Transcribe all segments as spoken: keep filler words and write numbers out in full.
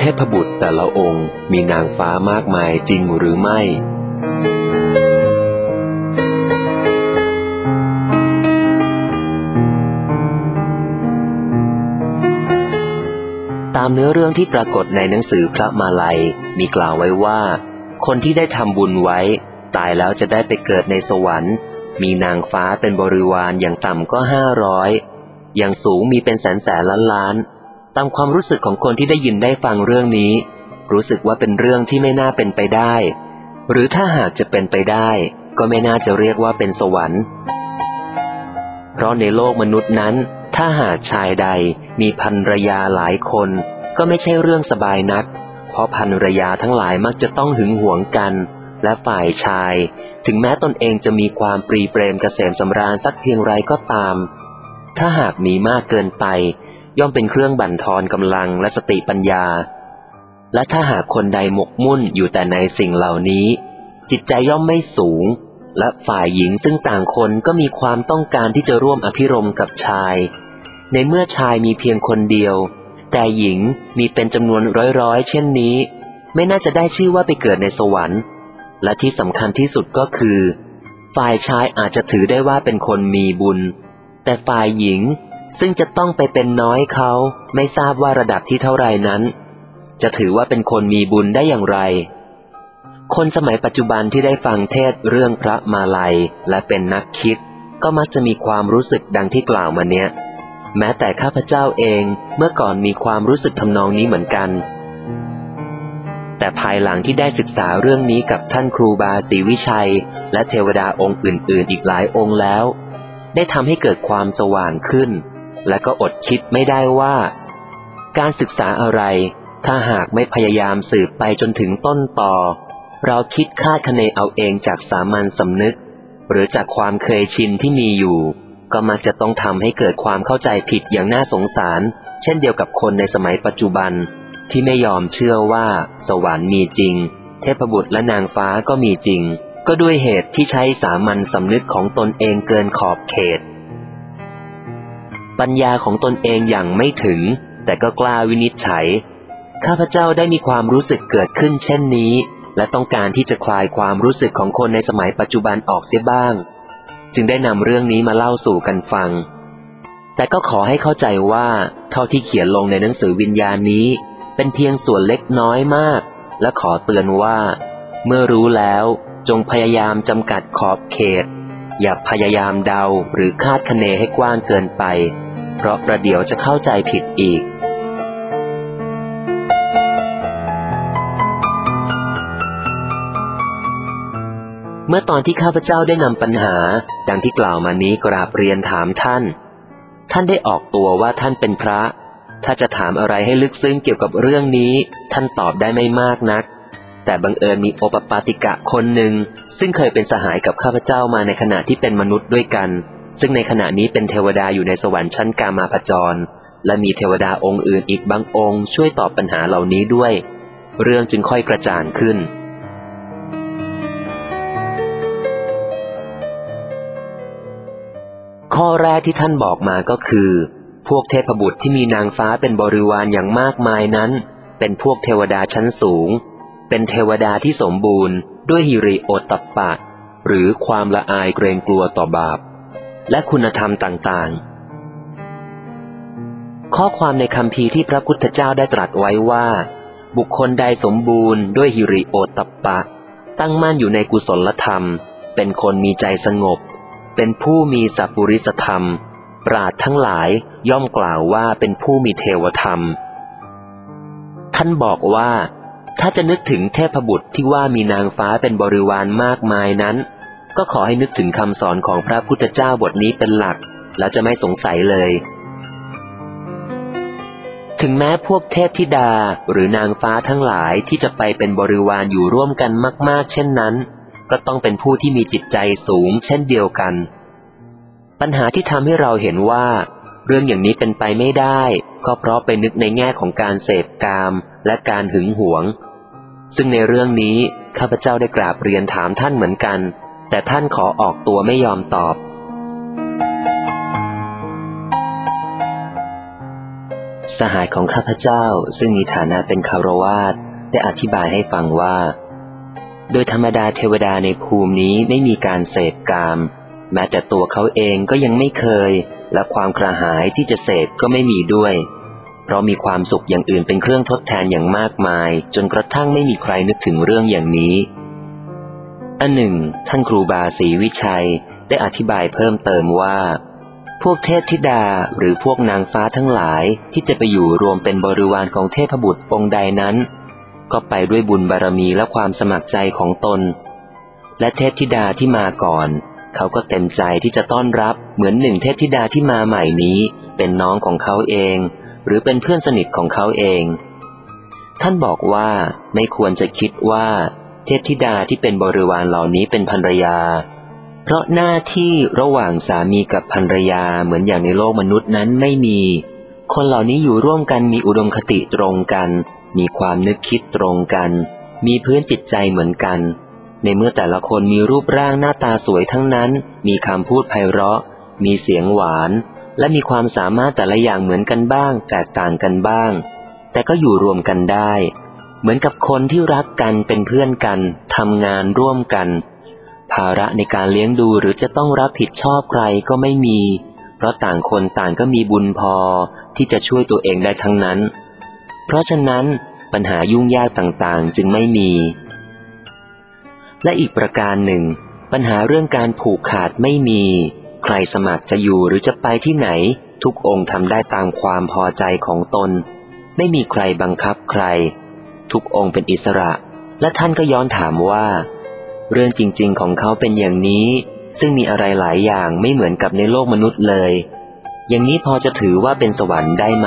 ทพบุตรแต่ละองค์มีนางฟ้ามากมายจริงหรือไม่ตามเนื้อเรื่องที่ปรากฏในหนังสือพระมาลัยมีกล่าวไว้ว่าคนที่ได้ทำบุญไว้ตายแล้วจะได้ไปเกิดในสวรรค์มีนางฟ้าเป็นบริวารอย่างต่ำก็ห้าร้อยอย่างสูงมีเป็นแสนแสนล้านล้านตามความรู้สึกของคนที่ได้ยินได้ฟังเรื่องนี้รู้สึกว่าเป็นเรื่องที่ไม่น่าเป็นไปได้หรือถ้าหากจะเป็นไปได้ก็ไม่น่าจะเรียกว่าเป็นสวรรค์เพราะในโลกมนุษย์นั้นถ้าหากชายใดมีภรรยาหลายคนก็ไม่ใช่เรื่องสบายนักเพราะภรรยาทั้งหลายมักจะต้องหึงหวงกันและฝ่ายชายถึงแม้ตนเองจะมีความปรีเปรมเกษมสำราญสักเพียงไรก็ตามถ้าหากมีมากเกินไปย่อมเป็นเครื่องบั่นทอนกำลังและสติปัญญาและถ้าหากคนใดหมกมุ่นอยู่แต่ในสิ่งเหล่านี้จิตใจย่อมไม่สูงและฝ่ายหญิงซึ่งต่างคนก็มีความต้องการที่จะร่วมอภิรมย์กับชายในเมื่อชายมีเพียงคนเดียวแต่หญิงมีเป็นจำนวนร้อยๆเช่นนี้ไม่น่าจะได้ชื่อว่าไปเกิดในสวรรค์และที่สำคัญที่สุดก็คือฝ่ายชายอาจจะถือได้ว่าเป็นคนมีบุญแต่ฝ่ายหญิงซึ่งจะต้องไปเป็นน้อยเขาไม่ทราบว่าระดับที่เท่าไรนั้นจะถือว่าเป็นคนมีบุญได้อย่างไรคนสมัยปัจจุบันที่ได้ฟังเทศเรื่องพระมาลัยและเป็นนักคิดก็มักจะมีความรู้สึกดังที่กล่าวมาเนี้ยแม้แต่ข้าพเจ้าเองเมื่อก่อนมีความรู้สึกทำนองนี้เหมือนกันแต่ภายหลังที่ได้ศึกษาเรื่องนี้กับท่านครูบาศรีวิชัยและเทวดาองค์อื่นๆอีกหลายองค์แล้วได้ทำให้เกิดความสว่างขึ้นและก็อดคิดไม่ได้ว่าการศึกษาอะไรถ้าหากไม่พยายามสืบไปจนถึงต้นตอเราคิดคาดคะเนเอาเองจากสามัญสำนึกหรือจากความเคยชินที่มีอยู่ก็มักจะต้องทำให้เกิดความเข้าใจผิดอย่างน่าสงสารเช่นเดียวกับคนในสมัยปัจจุบันที่ไม่ยอมเชื่อว่าสวรรค์มีจริงเทพบุตรและนางฟ้าก็มีจริงก็ด้วยเหตุที่ใช้สามัญสำนึกของตนเองเกินขอบเขตปัญญาของตนเองอย่างไม่ถึงแต่ก็กล้าวินิจฉัยข้าพเจ้าได้มีความรู้สึกเกิดขึ้นเช่นนี้และต้องการที่จะคลายความรู้สึกของคนในสมัยปัจจุบันออกเสียบ้างจึงได้นำเรื่องนี้มาเล่าสู่กันฟังแต่ก็ขอให้เข้าใจว่าเท่าที่เขียนลงในหนังสือวิญญาณนี้เป็นเพียงส่วนเล็กน้อยมากและขอเตือนว่าเมื่อรู้แล้วจงพยายามจำกัดขอบเขตอย่าพยายามเดาหรือคาดคะเนให้กว้างเกินไปเพราะประเดี๋ยวจะเข้าใจผิดอีกเมื่อตอนที่ข้าพเจ้าได้นำปัญหาดังที่กล่าวมานี้กราบเรียนถามท่านท่านได้ออกตัวว่าท่านเป็นพระถ้าจะถามอะไรให้ลึกซึ้งเกี่ยวกับเรื่องนี้ท่านตอบได้ไม่มากนักแต่บังเอิญมีโอปปาติกะคนหนึ่งซึ่งเคยเป็นสหายกับข้าพเจ้ามาในขณะที่เป็นมนุษย์ด้วยกันซึ่งในขณะนี้เป็นเทวดาอยู่ในสวรรค์ชั้นกามาพจรและมีเทวดาองค์อื่นอีกบางองค์ช่วยตอบปัญหาเหล่านี้ด้วยเรื่องจึงค่อยกระจ่างขึ้นข้อแรกที่ท่านบอกมาก็คือพวกเทพบุตรที่มีนางฟ้าเป็นบริวารอย่างมากมายนั้นเป็นพวกเทวดาชั้นสูงเป็นเทวดาที่สมบูรณ์ด้วยหิริโอตตัปปะหรือความละอายเกรงกลัวต่อบาปและคุณธรรมต่างๆข้อความในคัมภีร์ที่พระพุทธเจ้าได้ตรัสไว้ว่าบุคคลใดสมบูรณ์ด้วยหิริโอตตัปปะตั้งมั่นอยู่ในกุศลธรรมเป็นคนมีใจสงบเป็นผู้มีสัพพุริสธรรมปราชญ์ทั้งหลายย่อมกล่าวว่าเป็นผู้มีเทวธรรมท่านบอกว่าถ้าจะนึกถึงเทพบุตรที่ว่ามีนางฟ้าเป็นบริวารมากมายนั้นก็ขอให้นึกถึงคำสอนของพระพุทธเจ้าบทนี้เป็นหลักแล้วจะไม่สงสัยเลยถึงแม้พวกเทพธิดาหรือนางฟ้าทั้งหลายที่จะไปเป็นบริวารอยู่ร่วมกันมากๆเช่นนั้นก็ต้องเป็นผู้ที่มีจิตใจสูงเช่นเดียวกันปัญหาที่ทำให้เราเห็นว่าเรื่องอย่างนี้เป็นไปไม่ได้ก็เพราะไปนึกในแง่ของการเสพกามและการหึงหวงซึ่งในเรื่องนี้ข้าพเจ้าได้กราบเรียนถามท่านเหมือนกันแต่ท่านขอออกตัวไม่ยอมตอบสหายของข้าพเจ้าซึ่งมีฐานะเป็นคฤหัสถ์ได้อธิบายให้ฟังว่าโดยธรรมดาเทวดาในภูมินี้ไม่มีการเสพกามแม้แต่ตัวเขาเองก็ยังไม่เคยและความกระหายที่จะเสพก็ไม่มีด้วยเพราะมีความสุขอย่างอื่นเป็นเครื่องทดแทนอย่างมากมายจนกระทั่งไม่มีใครนึกถึงเรื่องอย่างนี้อันหนึ่งท่านครูบาศรีวิชัยได้อธิบายเพิ่มเติมว่าพวกเทพธิดาหรือพวกนางฟ้าทั้งหลายที่จะไปอยู่รวมเป็นบริวารของเทพบุตรองค์ใดนั้นก็ไปด้วยบุญบารมีและความสมัครใจของตนและเทพธิดาที่มาก่อนเขาก็เต็มใจที่จะต้อนรับเหมือนหนึ่งเทพธิดาที่มาใหม่นี้เป็นน้องของเขาเองหรือเป็นเพื่อนสนิทของเขาเองท่านบอกว่าไม่ควรจะคิดว่าเทพธิดาที่เป็นบริวารเหล่านี้เป็นภรรยาเพราะหน้าที่ระหว่างสามีกับภรรยาเหมือนอย่างในโลกมนุษย์นั้นไม่มีคนเหล่านี้อยู่ร่วมกันมีอุดมคติตรงกันมีความนึกคิดตรงกันมีพื้นจิตใจเหมือนกันในเมื่อแต่ละคนมีรูปร่างหน้าตาสวยทั้งนั้นมีคำพูดไพเราะมีเสียงหวานและมีความสามารถแต่ละอย่างเหมือนกันบ้างแตกต่างกันบ้างแต่ก็อยู่รวมกันได้เหมือนกับคนที่รักกันเป็นเพื่อนกันทำงานร่วมกันภาระในการเลี้ยงดูหรือจะต้องรับผิดชอบใครก็ไม่มีเพราะต่างคนต่างก็มีบุญพอที่จะช่วยตัวเองได้ทั้งนั้นเพราะฉะนั้นปัญหายุ่งยากต่างๆจึงไม่มีและอีกประการหนึ่งปัญหาเรื่องการผูกขาดไม่มีใครสมัครจะอยู่หรือจะไปที่ไหนทุกองค์ทำได้ตามความพอใจของตนไม่มีใครบังคับใครทุกองค์เป็นอิสระและท่านก็ย้อนถามว่าเรื่องจริงๆของเขาเป็นอย่างนี้ซึ่งมีอะไรหลายอย่างไม่เหมือนกับในโลกมนุษย์เลยอย่างนี้พอจะถือว่าเป็นสวรรค์ได้ไหม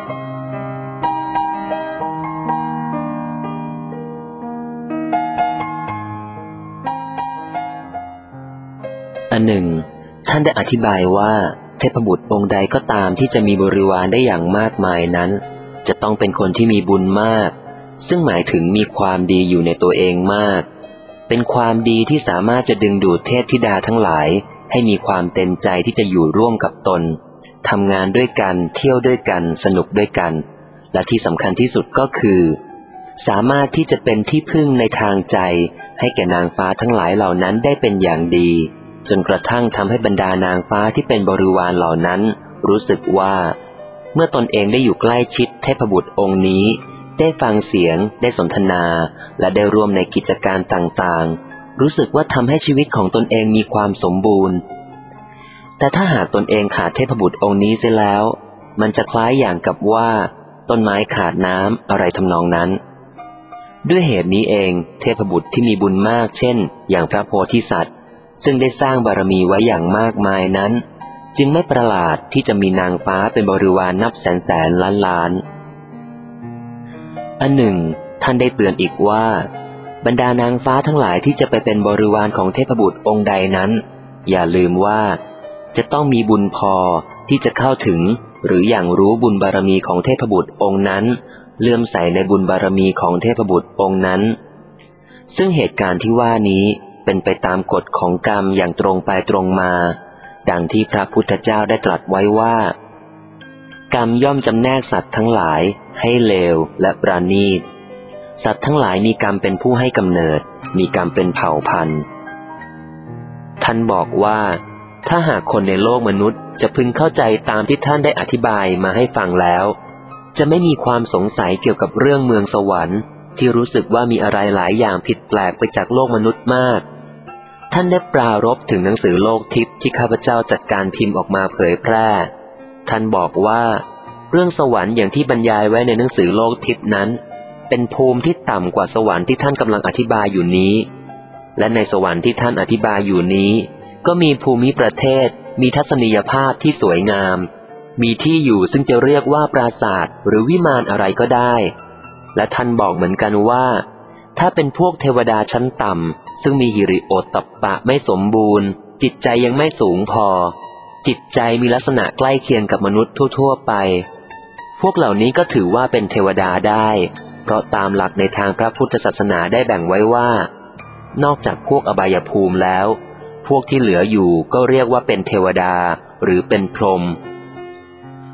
อันหนึ่งท่านได้อธิบายว่าเทพบุตรองค์ใดก็ตามที่จะมีบริวารได้อย่างมากมายนั้นจะต้องเป็นคนที่มีบุญมากซึ่งหมายถึงมีความดีอยู่ในตัวเองมากเป็นความดีที่สามารถจะดึงดูดเทพธิดาทั้งหลายให้มีความเต็มใจที่จะอยู่ร่วมกับตนทำงานด้วยกันเที่ยวด้วยกันสนุกด้วยกันและที่สำคัญที่สุดก็คือสามารถที่จะเป็นที่พึ่งในทางใจให้แก่นางฟ้าทั้งหลายเหล่านั้นได้เป็นอย่างดีจนกระทั่งทำให้บรรดานางฟ้าที่เป็นบริวารเหล่านั้นรู้สึกว่าเมื่อตนเองได้อยู่ใกล้ชิดเทพบุตรองค์นี้ได้ฟังเสียงได้สนทนาและได้ร่วมในกิจการต่างๆรู้สึกว่าทำให้ชีวิตของตนเองมีความสมบูรณ์แต่ถ้าหากตนเองขาดเทพบุตรองค์นี้เสียแล้วมันจะคล้ายอย่างกับว่าต้นไม้ขาดน้ำอะไรทำนองนั้นด้วยเหตุนี้เองเทพบุตรที่มีบุญมากเช่นอย่างพระโพธิสัตว์ซึ่งได้สร้างบารมีไว้อย่างมากมายนั้นจึงไม่ประหลาดที่จะมีนางฟ้าเป็นบริวารนับแสนแสนล้านล้านอันหนึ่งท่านได้เตือนอีกว่าบรรดานางฟ้าทั้งหลายที่จะไปเป็นบริวารของเทพบุตรองค์ใดนั้นอย่าลืมว่าจะต้องมีบุญพอที่จะเข้าถึงหรืออย่างรู้บุญบารมีของเทพบุตรองค์นั้นเลื่อมใสในบุญบารมีของเทพบุตรองค์นั้นซึ่งเหตุการณ์ที่ว่านี้เป็นไปตามกฎของกรรมอย่างตรงไปตรงมาดังที่พระพุทธเจ้าได้ตรัสไว้ว่ากรรมย่อมจำแนกสัตว์ทั้งหลายให้เลวและประณีตสัตว์ทั้งหลายมีกรรมเป็นผู้ให้กำเนิดมีกรรมเป็นเผ่าพันธุ์ท่านบอกว่าถ้าหากคนในโลกมนุษย์จะพึงเข้าใจตามที่ท่านได้อธิบายมาให้ฟังแล้วจะไม่มีความสงสัยเกี่ยวกับเรื่องเมืองสวรรค์ที่รู้สึกว่ามีอะไรหลายอย่างผิดแปลกไปจากโลกมนุษย์มากท่านได้ปรารภถึงหนังสือโลกทิพย์ที่ข้าพเจ้าจัดการพิมพ์ออกมาเผยแพร่ท่านบอกว่าเรื่องสวรรค์อย่างที่บรรยายไว้ในหนังสือโลกทิพย์นั้นเป็นภูมิที่ต่ำกว่าสวรรค์ที่ท่านกำลังอธิบายอยู่นี้และในสวรรค์ที่ท่านอธิบายอยู่นี้ก็มีภูมิประเทศมีทัศนียภาพที่สวยงามมีที่อยู่ซึ่งจะเรียกว่าปราสาทหรือวิมานอะไรก็ได้และท่านบอกเหมือนกันว่าถ้าเป็นพวกเทวดาชั้นต่ำซึ่งมีหิริโอตตัปปะไม่สมบูรณ์จิตใจยังไม่สูงพอจิตใจมีลักษณะใกล้เคียงกับมนุษย์ทั่วๆไปพวกเหล่านี้ก็ถือว่าเป็นเทวดาได้เพราะตามหลักในทางพระพุทธศาสนาได้แบ่งไว้ว่านอกจากพวกอบายภูมิแล้วพวกที่เหลืออยู่ก็เรียกว่าเป็นเทวดาหรือเป็นพรหม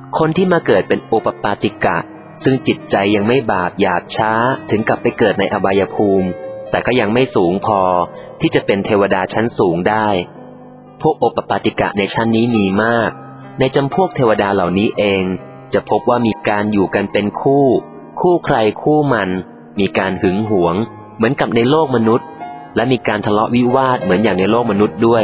คนที่มาเกิดเป็นโอปปาติกะซึ่งจิตใจยังไม่บาปหยาบช้าถึงกับไปเกิดในอบายภูมิแต่ก็ยังไม่สูงพอที่จะเป็นเทวดาชั้นสูงได้พวกโอปปาติกะในชั้นนี้มีมากในจำพวกเทวดาเหล่านี้เองจะพบว่ามีการอยู่กันเป็นคู่คู่ใครคู่มันมีการหึงหวงเหมือนกับในโลกมนุษย์และมีการทะเลาะวิวาทเหมือนอย่างในโลกมนุษย์ด้วย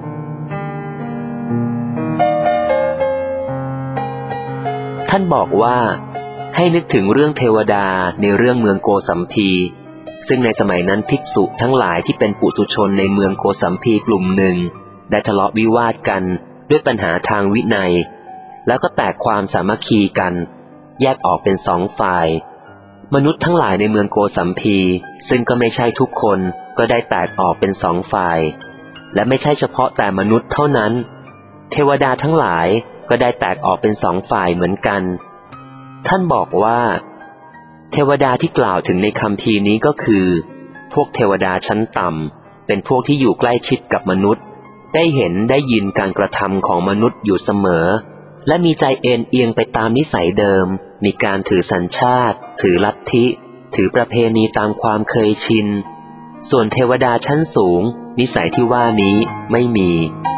ท่านบอกว่าให้นึกถึงเรื่องเทวดาในเรื่องเมืองโกสัมพีซึ่งในสมัยนั้นภิกษุทั้งหลายที่เป็นปุถุชนในเมืองโกสัมพีกลุ่มหนึ่งได้ทะเลาะวิวาทกันด้วยปัญหาทางวินัยแล้วก็แตกความสามัคคีกันแยกออกเป็นสองฝ่ายมนุษย์ทั้งหลายในเมืองโกสัมพีซึ่งก็ไม่ใช่ทุกคนก็ได้แตกออกเป็นสองฝ่ายและไม่ใช่เฉพาะแต่มนุษย์เท่านั้นเทวดาทั้งหลายก็ได้แตกออกเป็นสองฝ่ายเหมือนกันท่านบอกว่าเทวดาที่กล่าวถึงในคัมภีร์นี้ก็คือพวกเทวดาชั้นต่ำเป็นพวกที่อยู่ใกล้ชิดกับมนุษย์ได้เห็นได้ยินการกระทำของมนุษย์อยู่เสมอและมีใจเอ็นเอียงไปตามนิสัยเดิมมีการถือสัญชาติถือลัทธิถือประเพณีตามความเคยชินส่วนเทวดาชั้นสูงนิสัยที่ว่านี้ไม่มี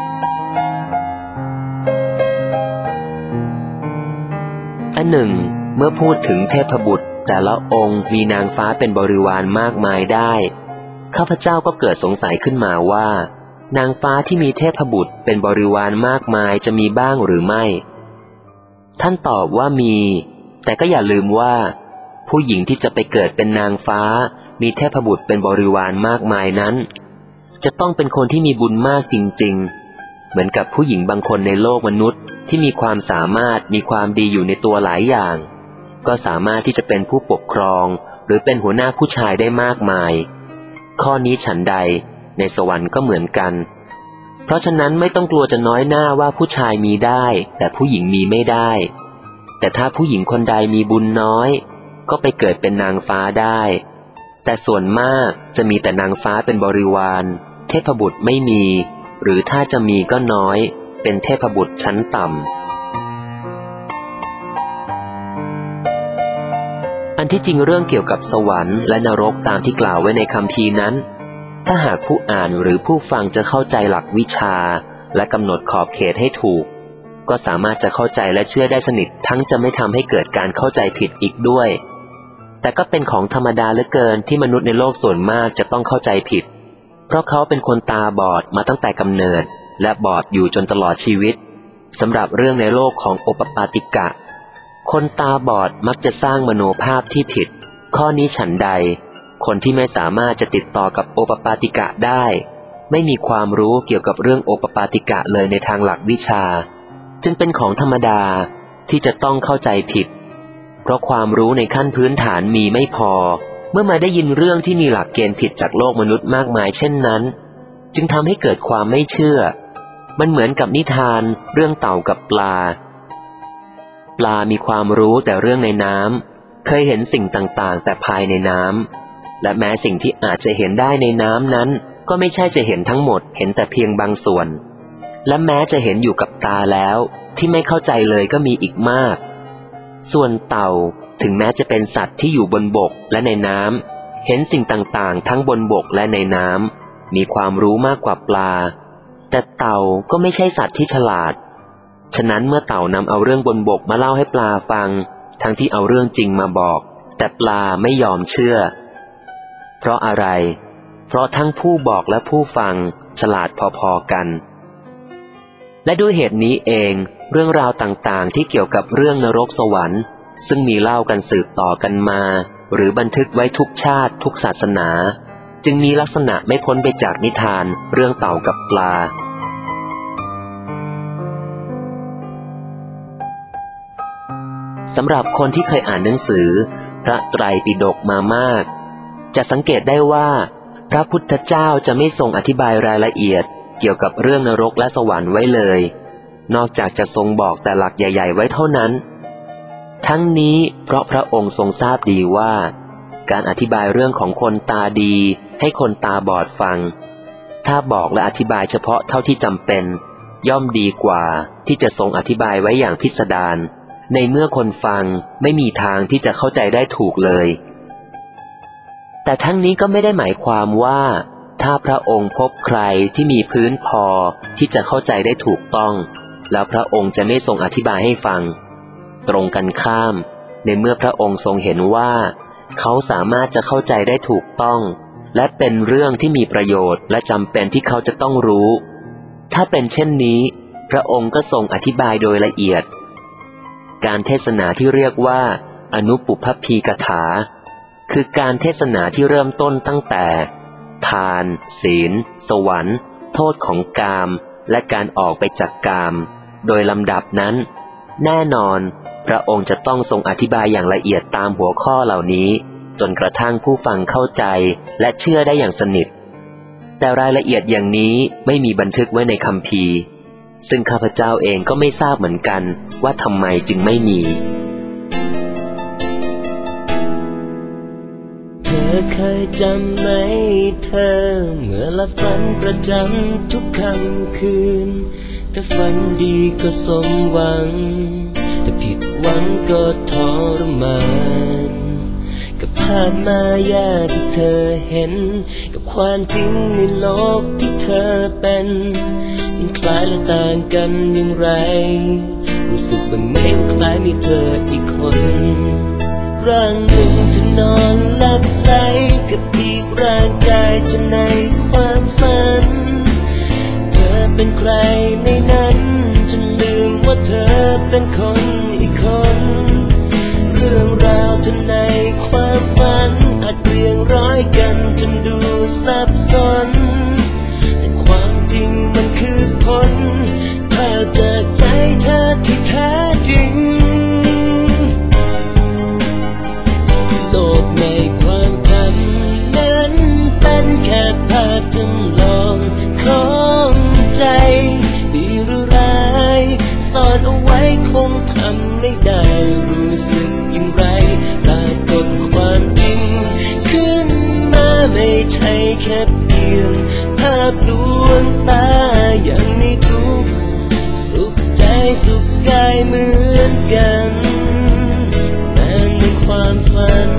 อันหนึ่งเมื่อพูดถึงเทพบุตรแต่ละองค์มีนางฟ้าเป็นบริวารมากมายได้ข้าพเจ้าก็เกิดสงสัยขึ้นมาว่านางฟ้าที่มีเทพบุตรเป็นบริวารมากมายจะมีบ้างหรือไม่ท่านตอบว่ามีแต่ก็อย่าลืมว่าผู้หญิงที่จะไปเกิดเป็นนางฟ้ามีเทพบุตรเป็นบริวารมากมายนั้นจะต้องเป็นคนที่มีบุญมากจริงๆเหมือนกับผู้หญิงบางคนในโลกมนุษย์ที่มีความสามารถมีความดีอยู่ในตัวหลายอย่างก็สามารถที่จะเป็นผู้ปกครองหรือเป็นหัวหน้าผู้ชายได้มากมายข้อนี้ฉันใดในสวรรค์ก็เหมือนกันเพราะฉะนั้นไม่ต้องกลัวจะน้อยหน้าว่าผู้ชายมีได้แต่ผู้หญิงมีไม่ได้แต่ถ้าผู้หญิงคนใดมีบุญน้อยก็ไปเกิดเป็นนางฟ้าได้แต่ส่วนมากจะมีแต่นางฟ้าเป็นบริวารเทพบุตรไม่มีหรือถ้าจะมีก็น้อยเป็นเทพบุตรชั้นต่ำอันที่จริงเรื่องเกี่ยวกับสวรรค์และนรกตามที่กล่าวไว้ในคัมภีร์นั้นถ้าหากผู้อ่านหรือผู้ฟังจะเข้าใจหลักวิชาและกำหนดขอบเขตให้ถูกก็สามารถจะเข้าใจและเชื่อได้สนิททั้งจะไม่ทำให้เกิดการเข้าใจผิดอีกด้วยแต่ก็เป็นของธรรมดาเหลือเกินที่มนุษย์ในโลกส่วนมากจะต้องเข้าใจผิดเพราะเขาเป็นคนตาบอดมาตั้งแต่กำเนิดและบอดอยู่จนตลอดชีวิตสำหรับเรื่องในโลกของโอปปาติกะคนตาบอดมักจะสร้างมโนภาพที่ผิดข้อนี้ฉันใดคนที่ไม่สามารถจะติดต่อกับโอปปาติกะได้ไม่มีความรู้เกี่ยวกับเรื่องโอปปาติกะเลยในทางหลักวิชาจึงเป็นของธรรมดาที่จะต้องเข้าใจผิดเพราะความรู้ในขั้นพื้นฐานมีไม่พอเมื่อมาได้ยินเรื่องที่มีหลักเกณฑ์ผิดจากโลกมนุษย์มากมายเช่นนั้นจึงทำให้เกิดความไม่เชื่อมันเหมือนกับนิทานเรื่องเต่ากับปลาปลามีความรู้แต่เรื่องในน้ำเคยเห็นสิ่งต่างๆแต่ภายในน้ำและแม้สิ่งที่อาจจะเห็นได้ในน้ำนั้นก็ไม่ใช่จะเห็นทั้งหมดเห็นแต่เพียงบางส่วนและแม้จะเห็นอยู่กับตาแล้วที่ไม่เข้าใจเลยก็มีอีกมากส่วนเต่าถึงแม้จะเป็นสัตว์ที่อยู่บนบกและในน้ำเห็นสิ่งต่างๆทั้งบนบกและในน้ำมีความรู้มากกว่าปลาแต่เต่าก็ไม่ใช่สัตว์ที่ฉลาดฉะนั้นเมื่อเต่านำเอาเรื่องบนบกมาเล่าให้ปลาฟังทั้งที่เอาเรื่องจริงมาบอกแต่ปลาไม่ยอมเชื่อเพราะอะไรเพราะทั้งผู้บอกและผู้ฟังฉลาดพอๆกันและด้วยเหตุนี้เองเรื่องราวต่างๆที่เกี่ยวกับเรื่องนรกสวรรค์ซึ่งมีเล่ากันสืบต่อกันมาหรือบันทึกไว้ทุกชาติทุกศาสนาจึงมีลักษณะไม่พ้นไปจากนิทานเรื่องเต่ากับปลาสำหรับคนที่เคยอ่านหนังสือพระไตรปิฎกมามากจะสังเกตได้ว่าพระพุทธเจ้าจะไม่ทรงอธิบายรายละเอียดเกี่ยวกับเรื่องนรกและสวรรค์ไว้เลยนอกจากจะทรงบอกแต่หลักใหญ่ๆไว้เท่านั้นทั้งนี้เพราะพระองค์ทรงทราบดีว่าการอธิบายเรื่องของคนตาดีให้คนตาบอดฟังถ้าบอกและอธิบายเฉพาะเท่าที่จำเป็นย่อมดีกว่าที่จะทรงอธิบายไว้อย่างพิสดารในเมื่อคนฟังไม่มีทางที่จะเข้าใจได้ถูกเลยแต่ทั้งนี้ก็ไม่ได้หมายความว่าถ้าพระองค์พบใครที่มีพื้นพอที่จะเข้าใจได้ถูกต้องแล้วพระองค์จะไม่ทรงอธิบายให้ฟังตรงกันข้ามในเมื่อพระองค์ทรงเห็นว่าเขาสามารถจะเข้าใจได้ถูกต้องและเป็นเรื่องที่มีประโยชน์และจำเป็นที่เขาจะต้องรู้ถ้าเป็นเช่นนี้พระองค์ก็ทรงอธิบายโดยละเอียดการเทศนาที่เรียกว่าอนุปุพพพีกถาคือการเทศนาที่เริ่มต้นตั้งแต่ทานศีลสวรรค์โทษของกามและการออกไปจากกามโดยลำดับนั้นแน่นอนพระองค์จะต้องทรงอธิบายอย่างละเอียดตามหัวข้อเหล่านี้จนกระทั่งผู้ฟังเข้าใจและเชื่อได้อย่างสนิทแต่รายละเอียดอย่างนี้ไม่มีบันทึกไว้ในคัมภีร์ซึ่งข้าพเจ้าเองก็ไม่ทราบเหมือนกันว่าทำไมจึงไม่มีเธอเคยจำไหมเธอเมื่อหลับฝันประจำทุกค่ำคืนแต่ฝันดีก็สมหวังแต่ผิดหวังก็ทรมานกับภาพมายาที่เธอเห็นกับความจริงในโลกที่เธอเป็นมันคล้ายและต่างกันอย่างไรรู้สึกบ้างไหมว่าคล้ายมีเธออีกคนร่างหนึ่งจะนอนหลับไหลกับอีกร่างกายจะในความฝันเธอเป็นใครในนั้นจนลืมว่าเธอเป็นคนอีกคนเรื่องราวเธอในความฝันอาจเรียงร้อยกันจนดูซับซ้อนแต่ความจริงมันคือผลภาพจากใจเธอที่แท้จริงโลกในความฝันนั้นเป็นแค่ภาพจำลองของใจดีหรือร้ายซ่อนเอาไว้คงทำไม่ได้รู้สึกอย่างไรปรากฏความจริงขึ้นมาไม่ใช่แค่เพียงภาพลวงตาอย่างในทุกสุขใจสุขกายเหมือนกันแต่ในความฝัน